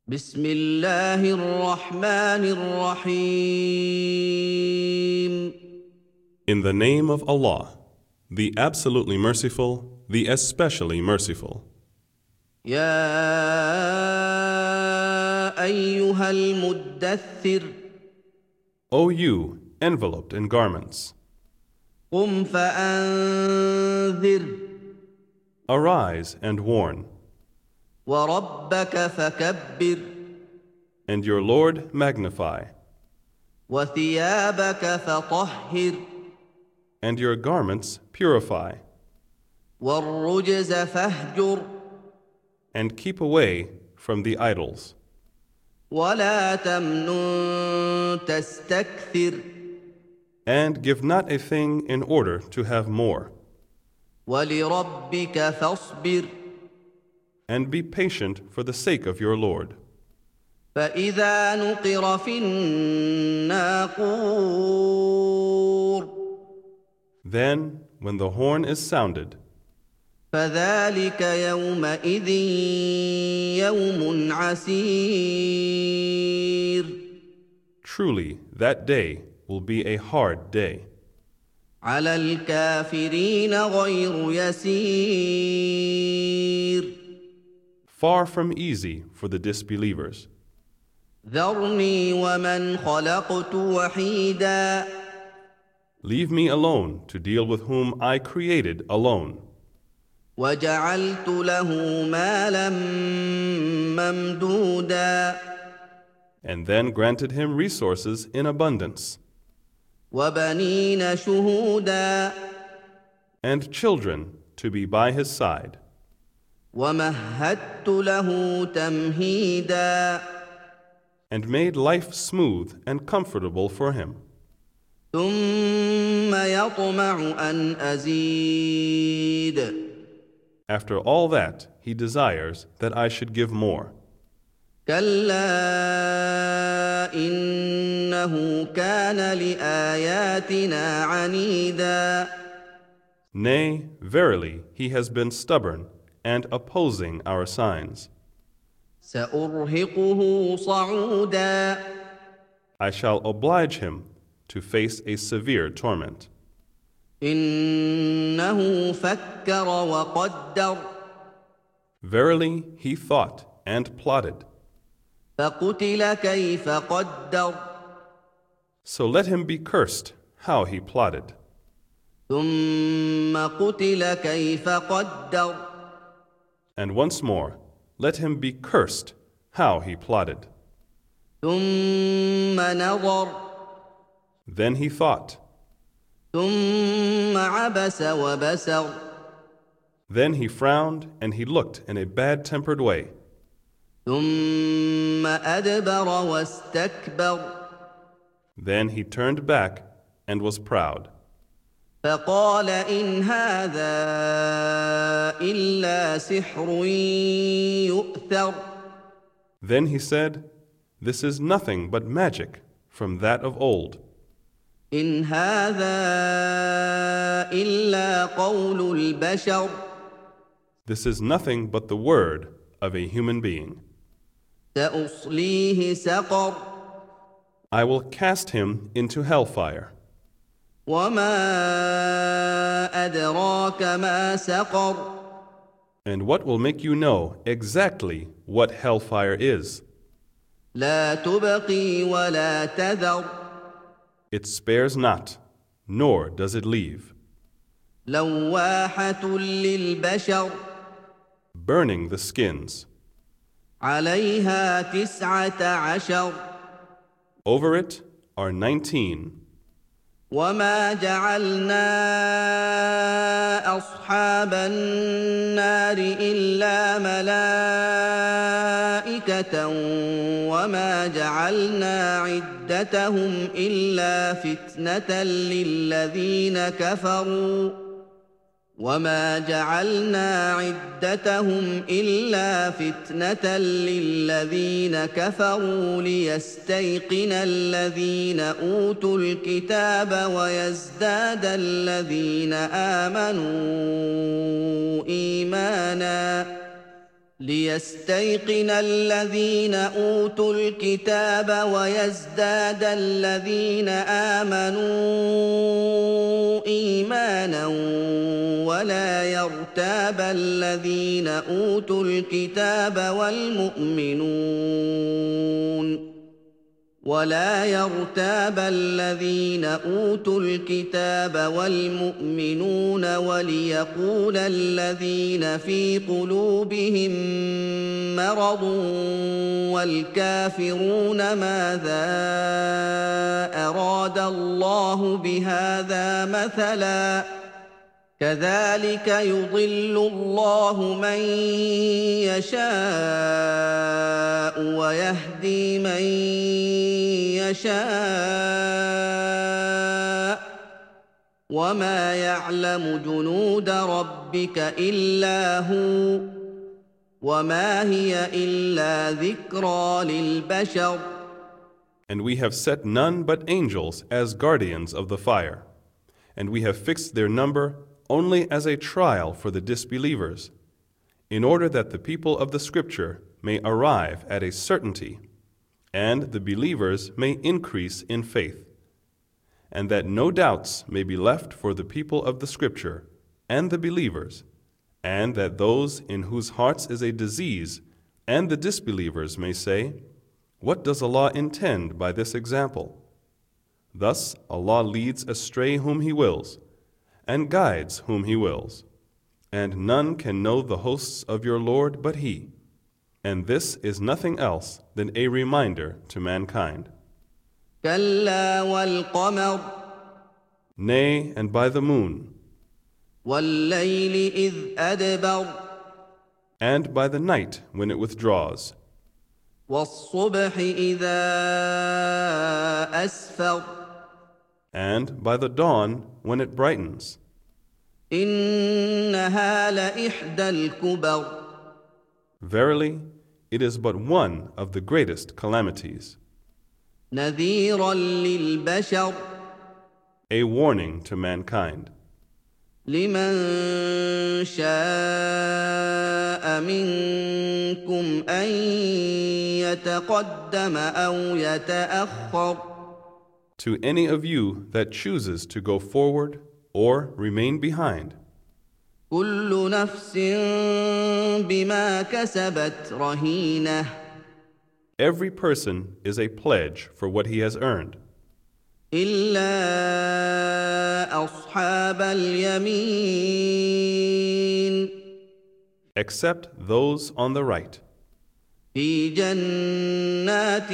بسم الله الرحمن الرحيم. In the name of Allah, the absolutely merciful, the especially merciful. يا أيها المدثر O you, enveloped in garments, قم فأنذر arise and warn, وربك فكبر and your Lord magnify, وثيابك فطهر and your garments purify, والرجز فاهجر and keep away from the idols. ولا تمنن تستكثر And give not a thing in order to have more, ولربك فاصبر and be patient for the sake of your Lord. فإذا نقر في الناقور Then, when the horn is sounded, فذلك يومئذ يوم عسير truly that day will be a hard day. على الكافرين غير يسير Far from easy for the disbelievers. ذرني ومن خلقت وحيدا Leave me alone to deal with whom I created alone, وجعلت له مالا ممدودا and then granted him resources in abundance, وبنين شهودا and children to be by his side, ومهدت له تمهيدا and made life smooth and comfortable for him. ثم يطمع أن أزيد After all that, he desires that I should give more. كلا إنه كان لآياتنا عنيدا Nay, verily, he has been stubborn and opposing our signs. سأرهقه صعودا I shall oblige him to face a severe torment. إنه فكر وقدر Verily, he thought and plotted. فقتل كيف قدر So let him be cursed how he plotted. ثم قتل كيف قدر And once more, let him be cursed how he plotted. ثم نظر Then he thought. ثم عبس وبسر Then he frowned and he looked in a bad-tempered way. ثم أدبر واستكبر Then he turned back and was proud. فقال إن هذا إلا سحر يؤثر Then he said, "This is nothing but magic from that of old. إن هذا إلا قول البشر This is nothing but the word of a human being. سأصليه سقر I will cast him into hellfire. وما أدراك ما سقر And what will make you know exactly what hellfire is? لا تبقي ولا تذر It spares not, nor does it leave, لواحة للبشر burning the skins. عليها 19 Over it are 19. وما جعلنا أصحاب النار إلا ملائكة وما جعلنا عدتهم إلا فتنة للذين كفروا وما جعلنا عدتهم إلا فتنة للذين كفروا ليستيقن الذين أوتوا الكتاب ويزداد الذين آمنوا إيمانا ليستيقن الذين أوتوا الكتاب ويزداد الذين آمنوا إيمانا ولا يرتاب الذين أوتوا الكتاب والمؤمنون وليقول الذين في قلوبهم مرض والكافرون ماذا أراد الله بهذا مثلا كذلك يضل الله من يشاء ويهدي من يشاء وما يعلم جنود ربك إلا هو وما هي إلا ذكرى للبشر. And we have set none but angels as guardians of the fire, and we have fixed their number only as a trial for the disbelievers, in order that the people of the Scripture may arrive at a certainty, and the believers may increase in faith, and that no doubts may be left for the people of the Scripture and the believers, and that those in whose hearts is a disease and the disbelievers may say, "What does Allah intend by this example?" Thus Allah leads astray whom He wills, and guides whom He wills, and none can know the hosts of your Lord but He, and this is nothing else than a reminder to mankind. كلا والقمر Nay, and by the moon, والليل إذ أدبر and by the night when it withdraws, والصبح إذا أسفر and by the dawn when it brightens. إنها لإحدى الكبر Verily, it is but one of the greatest calamities, نذيرا للبشر a warning to mankind. لمن شاء منكم أن يتقدم أو يتأخر To any of you that chooses to go forward or remain behind, كل نفس بما كسبت رهينة every person is a pledge for what he has earned, إلا أصحاب اليمين except those on the right, في جنات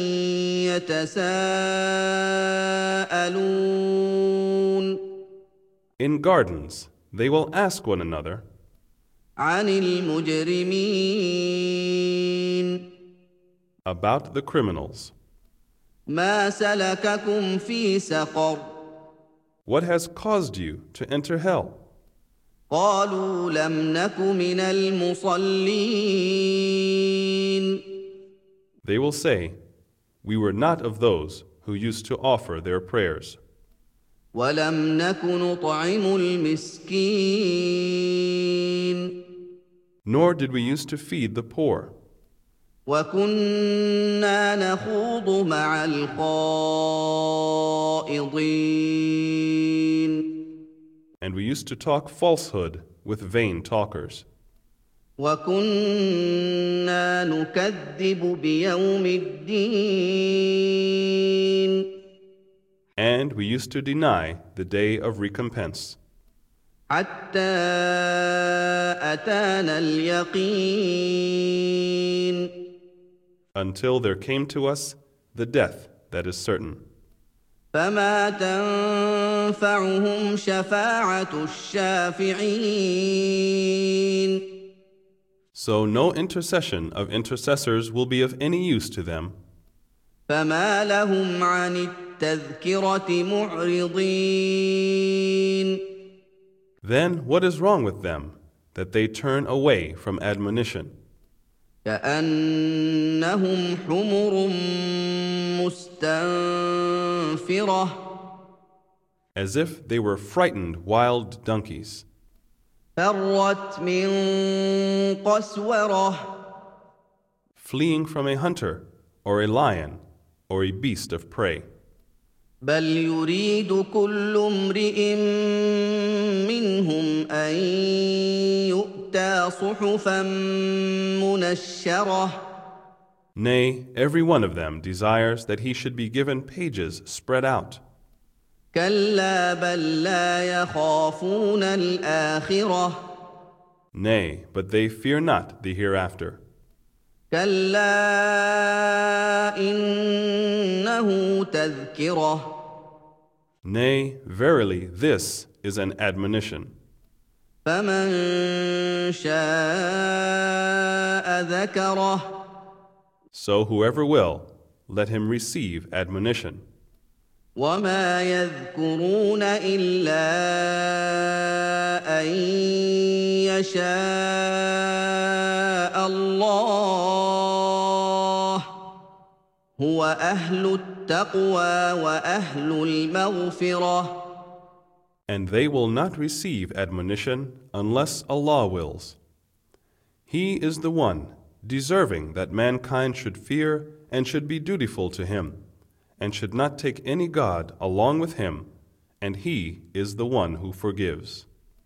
يتساءلون in gardens they will ask one another عن المجرمين about the criminals. ما سلككم في سقر What has caused you to enter hell? قالوا لم نك من المصلين They will say, "We were not of those who used to offer their prayers, ولم نك نطعم المسكين nor did we used to feed the poor, وكنا نخوض مع الخائضين and we used to talk falsehood with vain talkers, وكنا نكذب بيوم الدين and we used to deny the day of recompense, حتى أتانا اليقين until there came to us the death that is certain. فما تنفعهم شفاعة الشافعين So no intercession of intercessors will be of any use to them. فما لهم عن التذكرة معرضين Then what is wrong with them that they turn away from admonition? كأنهم حمر مستنفرة As if they were frightened wild donkeys. فَرَّتْ مِن قَسْوَرَةٍ fleeing from a hunter, or a lion, or a beast of prey. بَلْ يُرِيدُ كُلُّ امْرِئٍ مِّنْهُمْ أَن يُؤْتَىٰ صُحُفًا مُّنَشَّرَةً Nay, every one of them desires that he should be given pages spread out. كَلَّا بَل لَّا يَخَافُونَ الْآخِرَةَ Nay, but they fear not the hereafter. كَلَّا إِنَّهُ تَذْكِرَةٌ Nay, verily, this is an admonition. فَمَن شَاءَ ذَكَرَهُ So whoever will, let him receive admonition. وَمَا يَذْكُرُونَ إِلَّا أَن يَشَاءَ اللَّهُ هُوَ أَهْلُ التَّقْوَىٰ وَأَهْلُ الْمَغْفِرَةِ And they will not receive admonition unless Allah wills. He is the one deserving that mankind should fear and should be dutiful to him, and should not take any god along with him, and he is the one who forgives.